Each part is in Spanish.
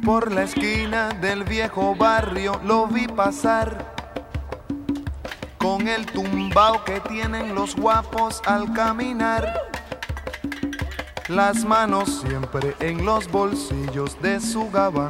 Por la esquina del viejo barrio lo vi pasar, con el tumbao que tienen los guapos al caminar, las manos siempre en los bolsillos de su gabán,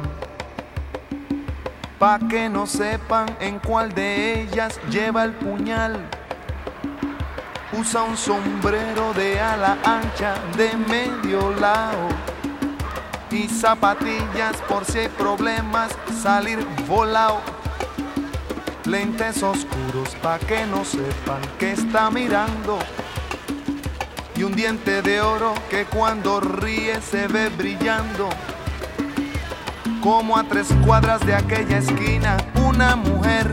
pa' que no sepan en cuál de ellas lleva el puñal. Usa un sombrero de ala ancha de medio lado y zapatillas por si hay problemas salir volado. Lentes oscuros pa' que no sepan que está mirando, y un diente de oro que cuando ríe se ve brillando. Como a 3 cuadras de aquella esquina una mujer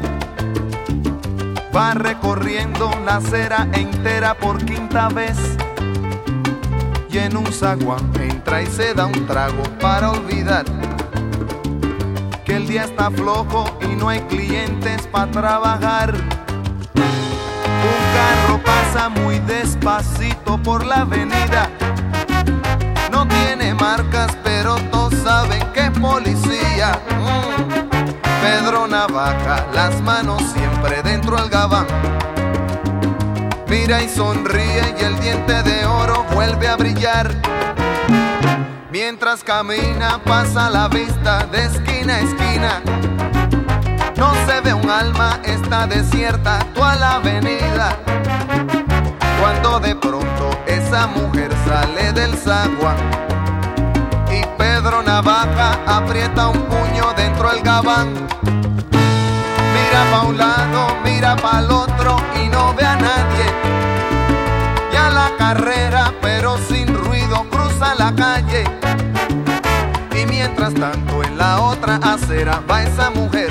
va recorriendo la acera entera por 5ª vez, y en un zaguán entra y se da un trago para olvidar que el día está flojo y no hay clientes para trabajar. Un carro pasa muy despacito por la avenida, no tiene marcas pero todos saben que es policía. Pedro Navaja, las manos siempre dentro del gabán, mira y sonríe y el diente de oro vuelve a brillar. Mientras camina pasa la vista de esquina a esquina, no se ve un alma, está desierta toda la avenida. Cuando de pronto esa mujer sale del zaguán y Pedro Navaja aprieta un puño dentro del gabán. Mira pa' un lado, mira pa' el otro y no ve a nadie. Ya la carrera, pero sin ruido, cruza la calle. Y mientras tanto en la otra acera va esa mujer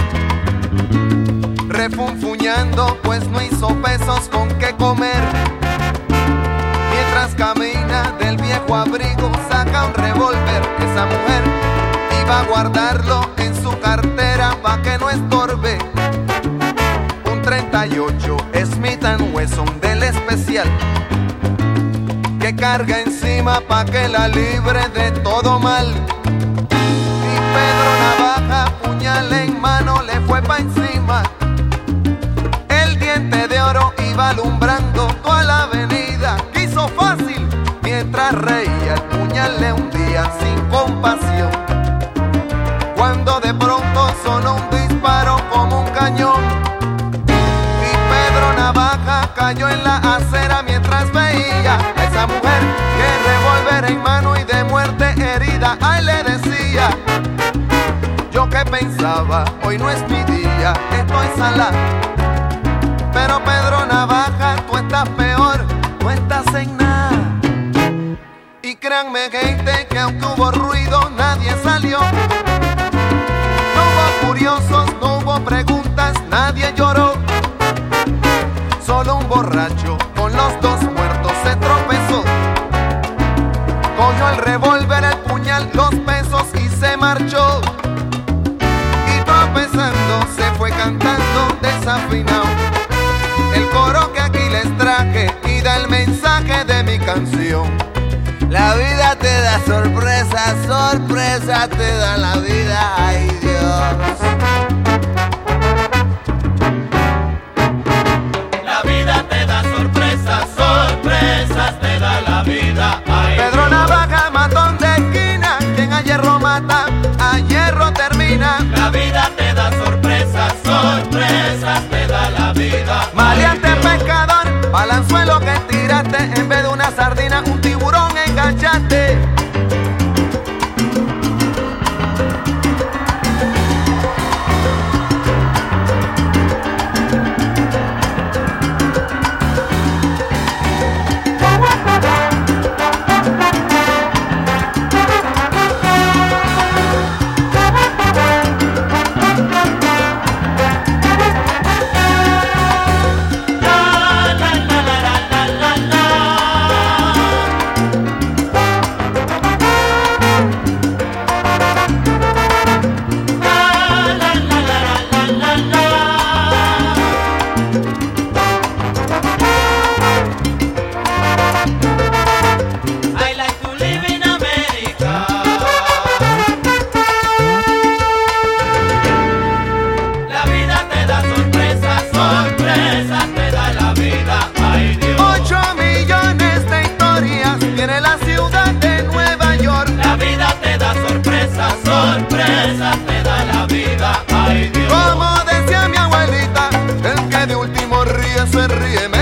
refunfuñando, pues no hizo pesos con qué comer. Mientras camina del viejo abrigo saca un revólver. Esa mujer iba a guardarlo en su cartera pa' que no estorbe. Un 38 Smith & Wesson del especial que carga encima pa' que la libre de todo mal. Y Pedro Navaja, puñal en mano, le fue pa' encima. El diente de oro iba alumbrando toda la avenida. Quiso fácil, mientras reía el puñal le hundía sin compasión. Cuando de pronto sonó un disparo como un cañón y Pedro Navaja cayó en la acera mientras veía a esa mujer que revólver en mano y de muerte herida. Ay, le decía, yo que pensaba, hoy no es mi día, estoy salado. Pero Pedro Navaja, tú estás peor, no estás en nada. Y créanme gente que aunque hubo ruido nadie salió. No hubo curiosos, no hubo preguntas, nadie lloró. Solo un borracho con los 2 muertos se tropezó. Cogió el revólver, el puñal, los pesos y se marchó. Y tropezando se fue cantando desafinado el coro que aquí les traje y da el mensaje de mi canción. La vida te da sorpresas, sorpresa te da la vida, ay Dios. La vida te da sorpresas, sorpresas te da la vida, ay Pedro Dios. Navaja, matón de esquina, quien a hierro mata, a hierro termina. La vida te da sorpresas, sorpresas te da la vida. Maleante pescador, balanzuelo que tiraste, en vez de una sardina, un tiburón enganchaste. vida, ay Dios. Como decía mi abuelita, el que de último ríe se ríe